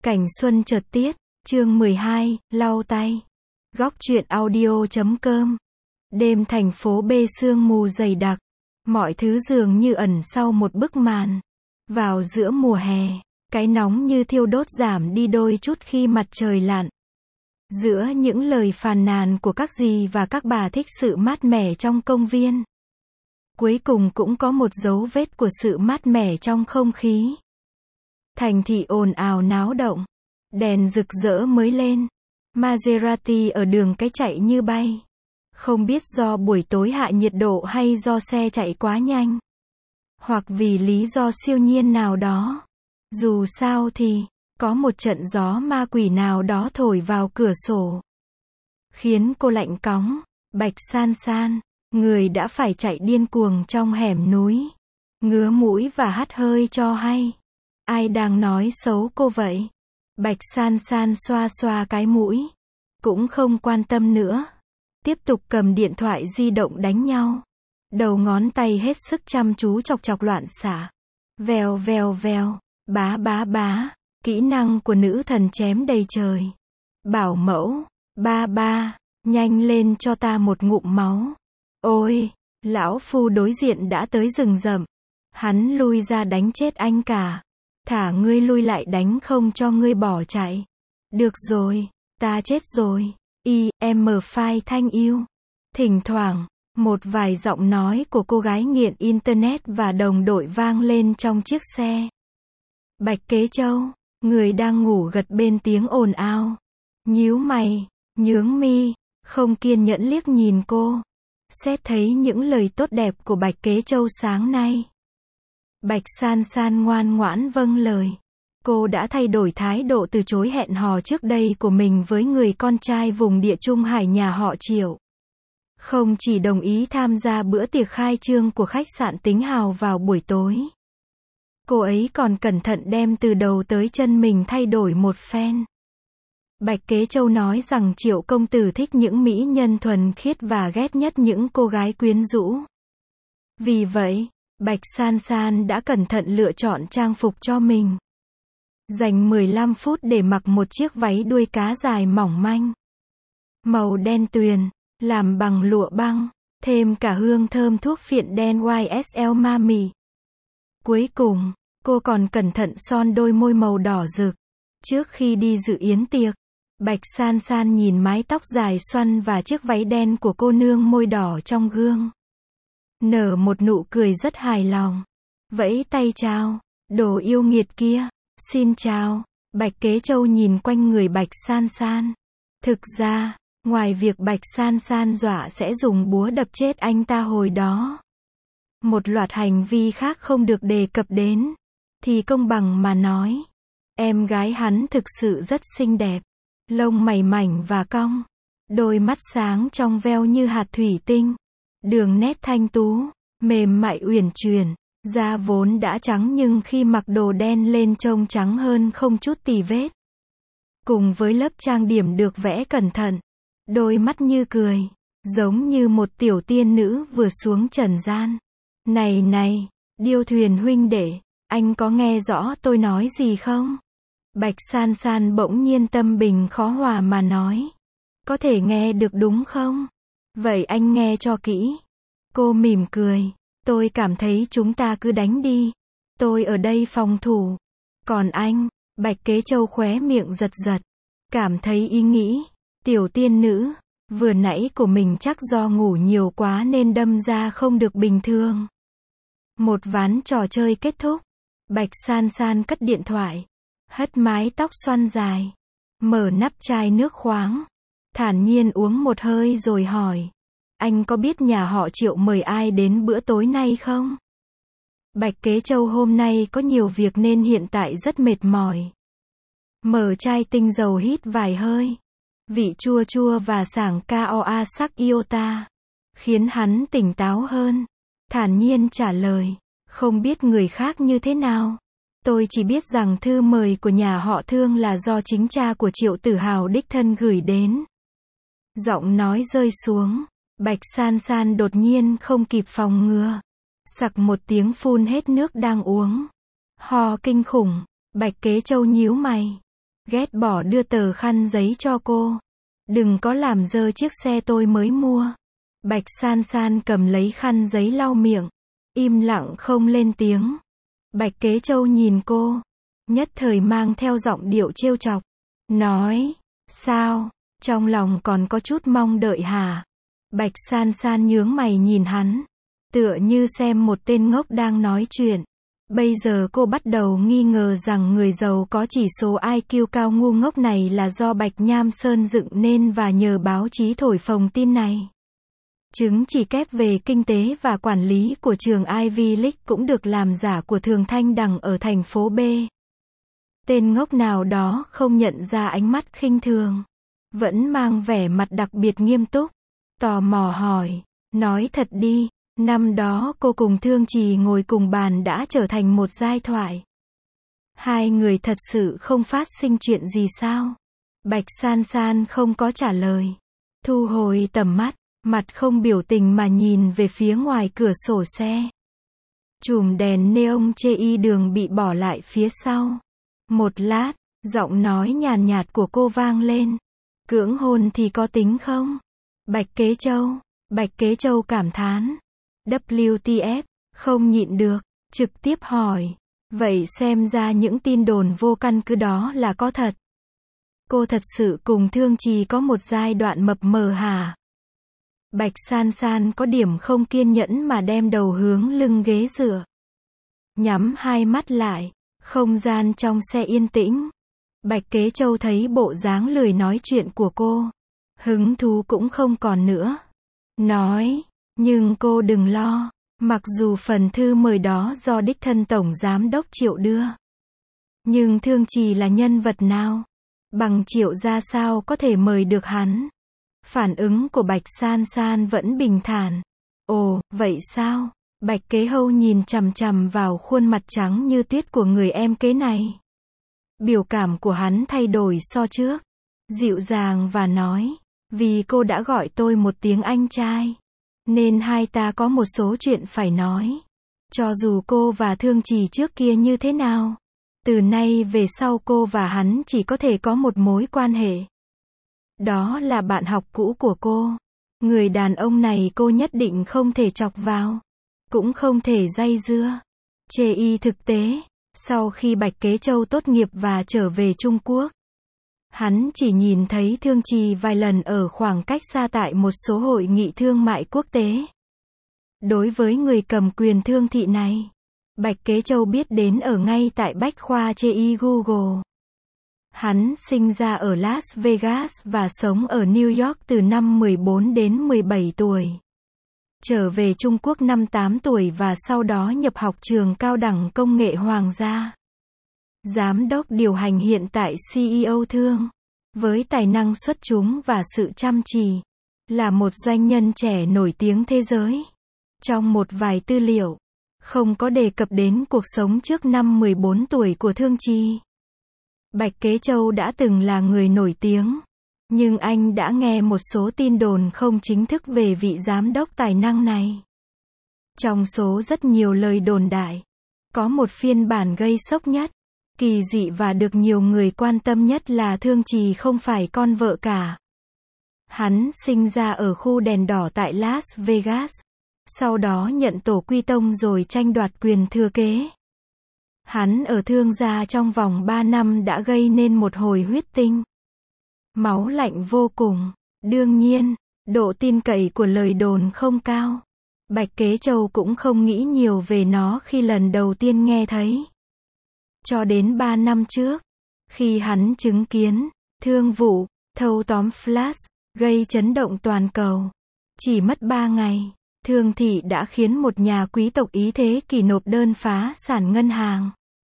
Cảnh xuân chợt tiết, chương 12, lau tay. Góc truyện audio.com. Đêm thành phố B sương mù dày đặc, mọi thứ dường như ẩn sau một bức màn. Vào giữa mùa hè, cái nóng như thiêu đốt giảm đi đôi chút khi mặt trời lặn. Giữa những lời phàn nàn của các dì và các bà thích sự mát mẻ trong công viên, cuối cùng cũng có một dấu vết của sự mát mẻ trong không khí. Thành thị ồn ào náo động, đèn rực rỡ mới lên, Maserati ở đường cái chạy như bay. Không biết do buổi tối hạ nhiệt độ hay do xe chạy quá nhanh, hoặc vì lý do siêu nhiên nào đó. Dù sao thì, có một trận gió ma quỷ nào đó thổi vào cửa sổ, khiến cô lạnh cóng. Bạch San San, người đã phải chạy điên cuồng trong hẻm núi, ngứa mũi và hắt hơi cho hay. Ai đang nói xấu cô vậy? Bạch San San xoa xoa cái mũi, cũng không quan tâm nữa. Tiếp tục cầm điện thoại di động đánh nhau. Đầu ngón tay hết sức chăm chú chọc chọc loạn xạ. Vèo vèo vèo, bá bá bá, kỹ năng của nữ thần chém đầy trời. Bảo mẫu, ba ba, nhanh lên cho ta một ngụm máu. Ôi, lão phu đối diện đã tới rừng rậm. Hắn lui ra đánh chết anh cả. Thả ngươi lui lại đánh không cho ngươi bỏ chạy. Được rồi, ta chết rồi. Em file thanh yêu. Thỉnh thoảng, một vài giọng nói của cô gái nghiện internet và đồng đội vang lên trong chiếc xe. Bạch Kế Châu, người đang ngủ gật bên tiếng ồn ào, nhíu mày, nhướng mi, không kiên nhẫn liếc nhìn cô. Xét thấy những lời tốt đẹp của Bạch Kế Châu sáng nay, Bạch San San ngoan ngoãn vâng lời. Cô đã thay đổi thái độ từ chối hẹn hò trước đây của mình với người con trai vùng địa Trung Hải nhà họ Triệu. Không chỉ đồng ý tham gia bữa tiệc khai trương của khách sạn Tính Hào vào buổi tối, cô ấy còn cẩn thận đem từ đầu tới chân mình thay đổi một phen. Bạch Kế Châu nói rằng Triệu công tử thích những mỹ nhân thuần khiết và ghét nhất những cô gái quyến rũ. Vì vậy, Bạch San San đã cẩn thận lựa chọn trang phục cho mình. Dành 15 phút để mặc một chiếc váy đuôi cá dài mỏng manh, màu đen tuyền, làm bằng lụa băng, thêm cả hương thơm thuốc phiện đen YSL Mami. Cuối cùng, cô còn cẩn thận son đôi môi màu đỏ rực. Trước khi đi dự yến tiệc, Bạch San San nhìn mái tóc dài xoăn và chiếc váy đen của cô nương môi đỏ trong gương, nở một nụ cười rất hài lòng. Vẫy tay chào, đồ yêu nghiệt kia. Xin chào. Bạch Kế Châu nhìn quanh người Bạch San San. Thực ra, ngoài việc Bạch San San dọa sẽ dùng búa đập chết anh ta hồi đó, một loạt hành vi khác không được đề cập đến, thì công bằng mà nói, em gái hắn thực sự rất xinh đẹp. Lông mày mảnh và cong, đôi mắt sáng trong veo như hạt thủy tinh, đường nét thanh tú, mềm mại uyển chuyển. Da vốn đã trắng nhưng khi mặc đồ đen lên trông trắng hơn không chút tì vết. Cùng với lớp trang điểm được vẽ cẩn thận, đôi mắt như cười, giống như một tiểu tiên nữ vừa xuống trần gian. Này này, Điêu Thuyền huynh đệ, anh có nghe rõ tôi nói gì không? Bạch San San bỗng nhiên tâm bình khó hòa mà nói. Có thể nghe được đúng không? Vậy anh nghe cho kỹ. Cô mỉm cười. Tôi cảm thấy chúng ta cứ đánh đi. Tôi ở đây phòng thủ. Còn anh, Bạch Kế Châu khóe miệng giật giật. Cảm thấy ý nghĩ, tiểu tiên nữ, vừa nãy của mình chắc do ngủ nhiều quá nên đâm ra không được bình thường. Một ván trò chơi kết thúc. Bạch San San cất điện thoại, hất mái tóc xoăn dài, mở nắp chai nước khoáng, thản nhiên uống một hơi rồi hỏi. Anh có biết nhà họ Triệu mời ai đến bữa tối nay không? Bạch Kế Châu hôm nay có nhiều việc nên hiện tại rất mệt mỏi. Mở chai tinh dầu hít vài hơi. Vị chua chua và sảng Koa sắc iota khiến hắn tỉnh táo hơn. Thản nhiên trả lời. Không biết người khác như thế nào. Tôi chỉ biết rằng thư mời của nhà họ Thương là do chính cha của Triệu Tử Hào đích thân gửi đến. Giọng nói rơi xuống. Bạch San San đột nhiên không kịp phòng ngừa. Sặc một tiếng phun hết nước đang uống. Ho kinh khủng. Bạch Kế Châu nhíu mày. ghét bỏ đưa tờ khăn giấy cho cô. Đừng có làm dơ chiếc xe tôi mới mua. Bạch San San cầm lấy khăn giấy lau miệng, im lặng không lên tiếng. Bạch Kế Châu nhìn cô, nhất thời mang theo giọng điệu trêu chọc, nói, sao, trong lòng còn có chút mong đợi hả? Bạch San San nhướng mày nhìn hắn, tựa như xem một tên ngốc đang nói chuyện. Bây giờ cô bắt đầu nghi ngờ rằng người giàu có chỉ số IQ cao ngu ngốc này là do Bạch Nham Sơn dựng nên và nhờ báo chí thổi phồng tin này. Chứng chỉ kép về kinh tế và quản lý của trường Ivy League cũng được làm giả của Thường Thanh Đằng ở thành phố B. Tên ngốc nào đó không nhận ra ánh mắt khinh thường, vẫn mang vẻ mặt đặc biệt nghiêm túc, tò mò hỏi, nói thật đi, năm đó cô cùng Thương Trì ngồi cùng bàn đã trở thành một giai thoại. Hai người thật sự không phát sinh chuyện gì sao? Bạch San San không có trả lời, thu hồi tầm mắt, mặt không biểu tình mà nhìn về phía ngoài cửa sổ xe. Chùm đèn neon chê đường bị bỏ lại phía sau. Một lát, giọng nói nhàn nhạt của cô vang lên. Cưỡng hôn thì có tính không? Bạch Kế Châu. Bạch Kế Châu cảm thán. WTF, không nhịn được, trực tiếp hỏi. Vậy xem ra những tin đồn vô căn cứ đó là có thật. Cô thật sự cùng Thương Trì có một giai đoạn mập mờ hả? Bạch San San có điểm không kiên nhẫn mà đem đầu hướng lưng ghế dựa. Nhắm hai mắt lại, không gian trong xe yên tĩnh. Bạch Kế Châu thấy bộ dáng lười nói chuyện của cô, hứng thú cũng không còn nữa. Nói, nhưng cô đừng lo, mặc dù phần thư mời đó do đích thân Tổng Giám đốc Triệu đưa. Nhưng Thương Trì là nhân vật nào? Bằng Triệu ra sao có thể mời được hắn? Phản ứng của Bạch San San vẫn bình thản. Ồ, vậy sao? Bạch Kế Hâu nhìn chằm chằm vào khuôn mặt trắng như tuyết của người em kế này. Biểu cảm của hắn thay đổi so trước. Dịu dàng và nói, vì cô đã gọi tôi một tiếng anh trai, nên hai ta có một số chuyện phải nói. Cho dù cô và Thương Trì trước kia như thế nào, từ nay về sau cô và hắn chỉ có thể có một mối quan hệ. Đó là bạn học cũ của cô. Người đàn ông này cô nhất định không thể chọc vào, cũng không thể dây dưa. Chê y thực tế, sau khi Bạch Kế Châu tốt nghiệp và trở về Trung Quốc, hắn chỉ nhìn thấy Thương Trì vài lần ở khoảng cách xa tại một số hội nghị thương mại quốc tế. Đối với người cầm quyền Thương thị này, Bạch Kế Châu biết đến ở ngay tại bách khoa chê y Google. Hắn sinh ra ở Las Vegas và sống ở New York từ năm 14 đến 17 tuổi. Trở về Trung Quốc năm 8 tuổi và sau đó nhập học trường cao đẳng công nghệ Hoàng gia. Giám đốc điều hành hiện tại CEO Thương. Với tài năng xuất chúng và sự chăm chỉ, là một doanh nhân trẻ nổi tiếng thế giới. Trong một vài tư liệu, không có đề cập đến cuộc sống trước năm 14 tuổi của Thương Trì. Bạch Kế Châu đã từng là người nổi tiếng, nhưng anh đã nghe một số tin đồn không chính thức về vị giám đốc tài năng này. Trong số rất nhiều lời đồn đại, có một phiên bản gây sốc nhất, kỳ dị và được nhiều người quan tâm nhất là Thương Trì không phải con vợ cả. Hắn sinh ra ở khu đèn đỏ tại Las Vegas, sau đó nhận tổ quy tông rồi tranh đoạt quyền thừa kế. Hắn ở Thương gia trong vòng 3 năm đã gây nên một hồi huyết tinh. Máu lạnh vô cùng. Đương nhiên, độ tin cậy của lời đồn không cao. Bạch Kế Châu cũng không nghĩ nhiều về nó khi lần đầu tiên nghe thấy. Cho đến 3 năm trước, khi hắn chứng kiến thương vụ thâu tóm Flash, gây chấn động toàn cầu. Chỉ mất 3 ngày, Thương thị đã khiến một nhà quý tộc Ý thế kỷ nộp đơn phá sản ngân hàng.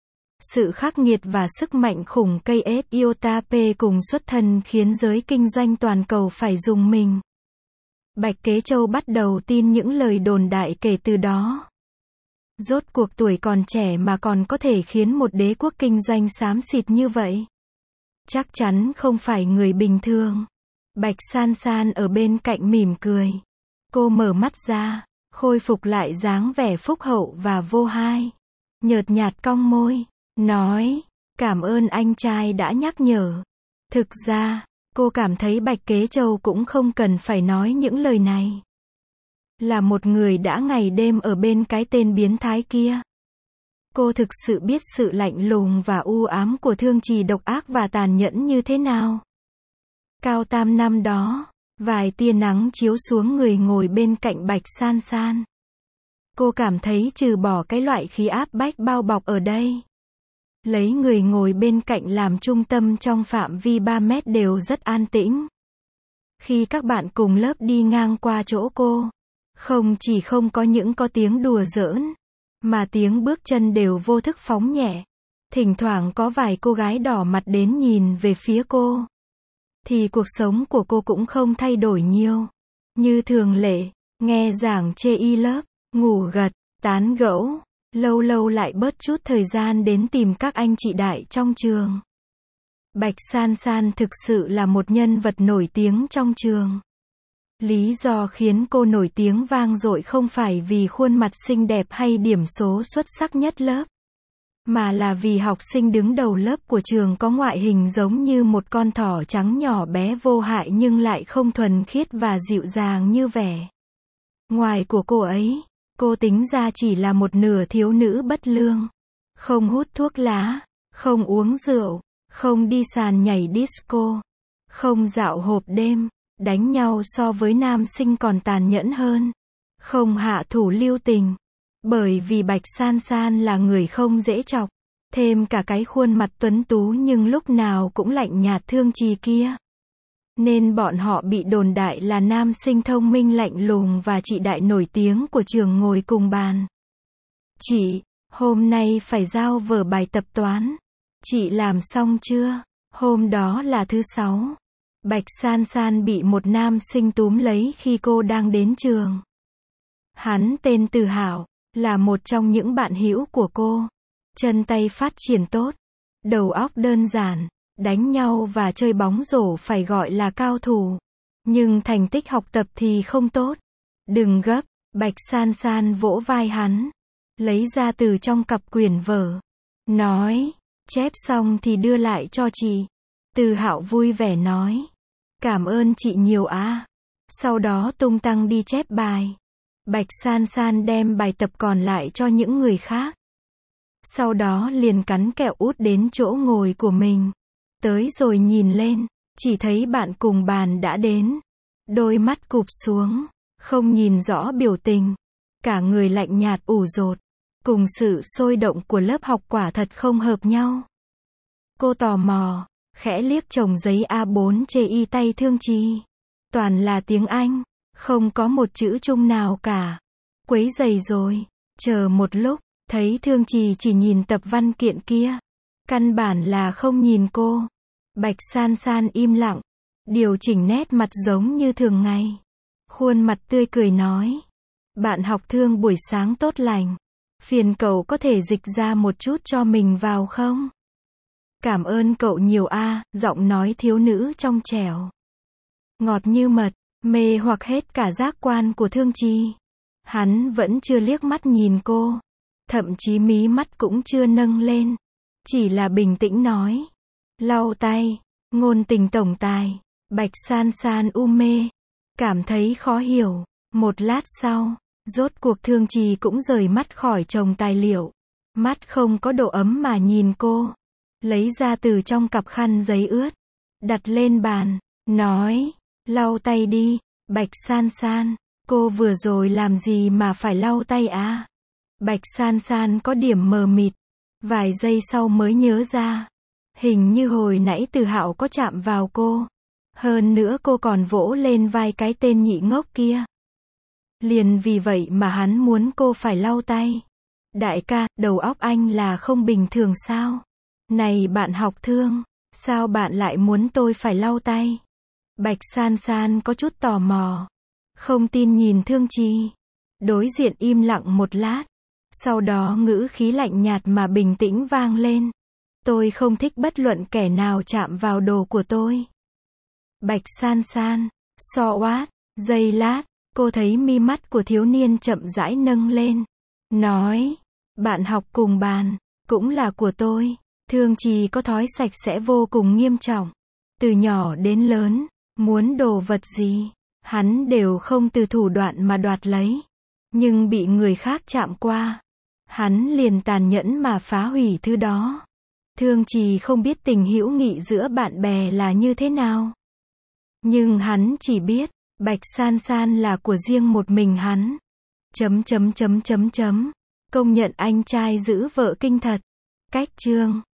Sự khắc nghiệt và sức mạnh khủng cây SIOTP cùng xuất thân khiến giới kinh doanh toàn cầu phải rùng mình. Bạch Kế Châu bắt đầu tin những lời đồn đại kể từ đó. Rốt cuộc tuổi còn trẻ mà còn có thể khiến một đế quốc kinh doanh xám xịt như vậy. Chắc chắn không phải người bình thường. Bạch San San ở bên cạnh mỉm cười. Cô mở mắt ra, khôi phục lại dáng vẻ phúc hậu và vô hai. Nhợt nhạt cong môi, nói, Cảm ơn anh trai đã nhắc nhở. Thực ra, cô cảm thấy Bạch Kế Châu cũng không cần phải nói những lời này. Là một người đã ngày đêm ở bên cái tên biến thái kia. Cô thực sự biết sự lạnh lùng và u ám của Thương Trì độc ác và tàn nhẫn như thế nào. Cao Tam năm đó, vài tia nắng chiếu xuống người ngồi bên cạnh Bạch San San. Cô cảm thấy trừ bỏ cái loại khí áp bách bao bọc ở đây, lấy người ngồi bên cạnh làm trung tâm trong phạm vi 3 mét đều rất an tĩnh. Khi các bạn cùng lớp đi ngang qua chỗ cô, không chỉ không có những có tiếng đùa giỡn, mà tiếng bước chân đều vô thức phóng nhẹ. Thỉnh thoảng có vài cô gái đỏ mặt đến nhìn về phía cô. Thì cuộc sống của cô cũng không thay đổi nhiều. Như thường lệ, nghe giảng chê y lớp, ngủ gật, tán gẫu, lâu lâu lại bớt chút thời gian đến tìm các anh chị đại trong trường. Bạch San San thực sự là một nhân vật nổi tiếng trong trường. Lý do khiến cô nổi tiếng vang dội không phải vì khuôn mặt xinh đẹp hay điểm số xuất sắc nhất lớp, mà là vì học sinh đứng đầu lớp của trường có ngoại hình giống như một con thỏ trắng nhỏ bé vô hại nhưng lại không thuần khiết và dịu dàng như vẻ ngoài của cô ấy. Cô tính ra chỉ là một nửa thiếu nữ bất lương. Không hút thuốc lá, không uống rượu, không đi sàn nhảy disco, không dạo hộp đêm, đánh nhau so với nam sinh còn tàn nhẫn hơn, không hạ thủ lưu tình. Bởi vì Bạch San San là người không dễ chọc, thêm cả cái khuôn mặt tuấn tú nhưng lúc nào cũng lạnh nhạt Thương Trì kia, nên bọn họ bị đồn đại là nam sinh thông minh lạnh lùng và chị đại nổi tiếng của trường ngồi cùng bàn. Chị, hôm nay phải giao vở bài tập toán. Chị làm xong chưa? Hôm đó là thứ 6. Bạch San San bị một nam sinh túm lấy khi cô đang đến trường. Hắn tên Từ Hảo, là một trong những bạn hữu của cô. Chân tay phát triển tốt, đầu óc đơn giản, đánh nhau và chơi bóng rổ phải gọi là cao thủ. Nhưng thành tích học tập thì không tốt. Đừng gấp, Bạch San San vỗ vai hắn, lấy ra từ trong cặp quyển vở, nói, chép xong thì đưa lại cho chị. Từ Hạo vui vẻ nói, cảm ơn chị nhiều á. Sau đó tung tăng đi chép bài. Bạch San San đem bài tập còn lại cho những người khác. Sau đó liền cắn kẹo út đến chỗ ngồi của mình. Tới rồi nhìn lên, chỉ thấy bạn cùng bàn đã đến. Đôi mắt cụp xuống, không nhìn rõ biểu tình. Cả người lạnh nhạt ủ rột. Cùng sự sôi động của lớp học quả thật không hợp nhau. Cô tò mò, khẽ liếc chồng giấy A4 chê y tay Thương Trì. Toàn là tiếng Anh, không có một chữ Trung nào cả. Quấy rầy rồi, chờ một lúc, thấy Thương Trì chỉ nhìn tập văn kiện kia. Căn bản là không nhìn cô. Bạch San San im lặng, điều chỉnh nét mặt giống như thường ngày. Khuôn mặt tươi cười nói, bạn học Thương buổi sáng tốt lành. Phiền cậu có thể dịch ra một chút cho mình vào không? Cảm ơn cậu nhiều a, giọng nói thiếu nữ trong trẻo, ngọt như mật, mê hoặc hết cả giác quan của Thương Trì. Hắn vẫn chưa liếc mắt nhìn cô, thậm chí mí mắt cũng chưa nâng lên, chỉ là bình tĩnh nói, lau tay, ngôn tình tổng tài. Bạch San San mê, cảm thấy khó hiểu. Một lát sau, rốt cuộc Thương Trì cũng rời mắt khỏi chồng tài liệu, mắt không có độ ấm mà nhìn cô, lấy ra từ trong cặp khăn giấy ướt, đặt lên bàn, nói, lau tay đi. Bạch San San, cô vừa rồi làm gì mà phải lau tay à? Bạch San San có điểm mờ mịt, vài giây sau mới nhớ ra, hình như hồi nãy Từ Hạo có chạm vào cô, hơn nữa cô còn vỗ lên vai cái tên nhị ngốc kia. Liền vì vậy mà hắn muốn cô phải lau tay. Đại ca, đầu óc anh là không bình thường sao? Này bạn học Thương, sao bạn lại muốn tôi phải lau tay? Bạch San San có chút tò mò, không tin nhìn Thương Trì. Đối diện im lặng một lát, sau đó ngữ khí lạnh nhạt mà bình tĩnh vang lên. Tôi không thích bất luận kẻ nào chạm vào đồ của tôi. Bạch San San, so what? Giây lát, cô thấy mi mắt của thiếu niên chậm rãi nâng lên, nói, bạn học cùng bàn, cũng là của tôi. Thương Trì có thói sạch sẽ vô cùng nghiêm trọng. Từ nhỏ đến lớn, muốn đồ vật gì, hắn đều không từ thủ đoạn mà đoạt lấy. Nhưng bị người khác chạm qua, hắn liền tàn nhẫn mà phá hủy thứ đó. Thương Trì không biết tình hữu nghị giữa bạn bè là như thế nào. Nhưng hắn chỉ biết, Bạch San San là của riêng một mình hắn. Công nhận anh trai giữ vợ kinh thật. Cách chương